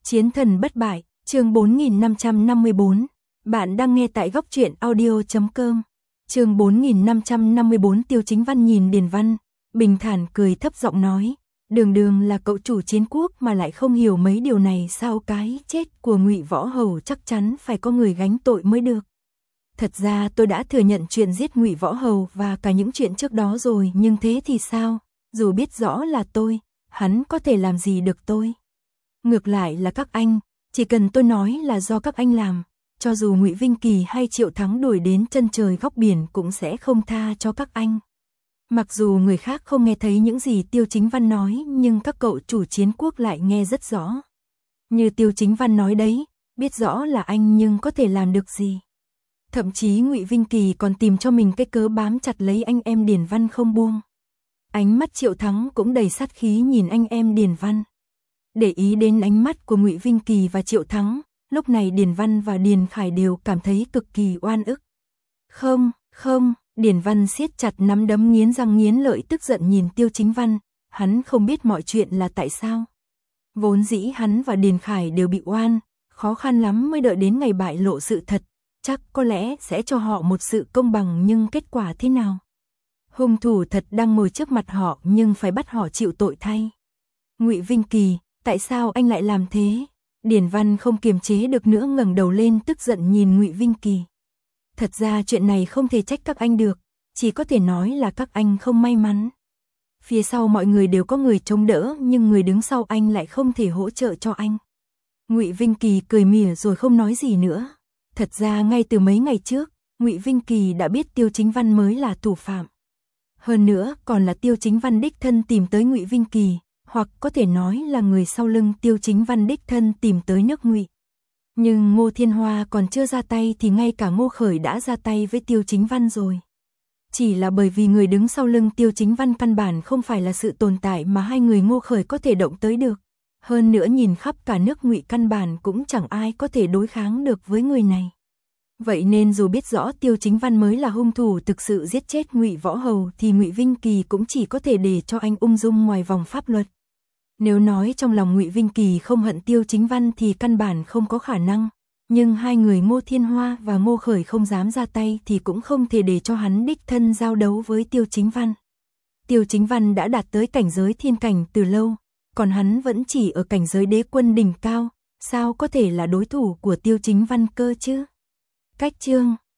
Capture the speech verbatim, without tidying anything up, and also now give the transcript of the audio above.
Chiến thần bất bại, chương bốn nghìn năm trăm năm mươi bốn. Bạn đang nghe tại góc truyện audio chấm com. Chương bốn nghìn năm trăm năm mươi bốn. Tiêu Chính Văn nhìn Điền Văn, bình thản cười thấp giọng nói, đường đường là cậu chủ chiến quốc mà lại không hiểu mấy điều này sao? Cái chết của Ngụy Võ Hầu chắc chắn phải có người gánh tội mới được. Thật ra tôi đã thừa nhận chuyện giết Ngụy Võ Hầu và cả những chuyện trước đó rồi, nhưng thế thì sao? Dù biết rõ là tôi, hắn có thể làm gì được tôi? Ngược lại là các anh, chỉ cần tôi nói là do các anh làm, cho dù Ngụy Vinh Kỳ hay Triệu Thắng đuổi đến chân trời góc biển cũng sẽ không tha cho các anh. Mặc dù người khác không nghe thấy những gì Tiêu Chính Văn nói, nhưng các cậu chủ chiến quốc lại nghe rất rõ. Như Tiêu Chính Văn nói đấy, biết rõ là anh nhưng có thể làm được gì? Thậm chí Ngụy Vinh Kỳ còn tìm cho mình cái cớ bám chặt lấy anh em Điền Văn không buông. Ánh mắt Triệu Thắng cũng đầy sát khí nhìn anh em Điền Văn. Để ý đến ánh mắt của Ngụy Vinh Kỳ và Triệu Thắng, lúc này Điền Văn và Điền Khải đều cảm thấy cực kỳ oan ức. Không, không, Điền Văn siết chặt nắm đấm nghiến răng nghiến lợi tức giận nhìn Tiêu Chính Văn, hắn không biết mọi chuyện là tại sao. Vốn dĩ hắn và Điền Khải đều bị oan, khó khăn lắm mới đợi đến ngày bại lộ sự thật, chắc có lẽ sẽ cho họ một sự công bằng, nhưng kết quả thế nào? Hung thủ thật đang ngồi trước mặt họ nhưng phải bắt họ chịu tội thay. Ngụy Vinh Kỳ, tại sao anh lại làm thế? Điền Văn không kiềm chế được nữa ngẩng đầu lên tức giận nhìn Ngụy Vinh Kỳ. Thật ra chuyện này không thể trách các anh được, chỉ có thể nói là các anh không may mắn. Phía sau mọi người đều có người chống đỡ nhưng người đứng sau anh lại không thể hỗ trợ cho anh. Ngụy Vinh Kỳ cười mỉa rồi không nói gì nữa. Thật ra ngay từ mấy ngày trước, Ngụy Vinh Kỳ đã biết Tiêu Chính Văn mới là thủ phạm. Hơn nữa còn là Tiêu Chính Văn đích thân tìm tới Ngụy Vinh Kỳ, hoặc có thể nói là người sau lưng Tiêu Chính Văn đích thân tìm tới nước Ngụy. Nhưng Ngô Thiên Hoa còn chưa ra tay thì ngay cả Ngô Khởi đã ra tay với Tiêu Chính Văn rồi. Chỉ là bởi vì người đứng sau lưng Tiêu Chính Văn căn bản không phải là sự tồn tại mà hai người Ngô Khởi có thể động tới được. Hơn nữa nhìn khắp cả nước Ngụy căn bản cũng chẳng ai có thể đối kháng được với người này. Vậy nên dù biết rõ Tiêu Chính Văn mới là hung thủ thực sự giết chết Ngụy Võ Hầu thì Ngụy Vinh Kỳ cũng chỉ có thể để cho anh ung dung ngoài vòng pháp luật. Nếu nói trong lòng Ngụy Vinh Kỳ không hận Tiêu Chính Văn thì căn bản không có khả năng, nhưng hai người Ngô Thiên Hoa và Ngô Khởi không dám ra tay thì cũng không thể để cho hắn đích thân giao đấu với Tiêu Chính Văn. Tiêu Chính Văn đã đạt tới cảnh giới thiên cảnh từ lâu, còn hắn vẫn chỉ ở cảnh giới đế quân đỉnh cao, sao có thể là đối thủ của Tiêu Chính Văn cơ chứ? Cách chương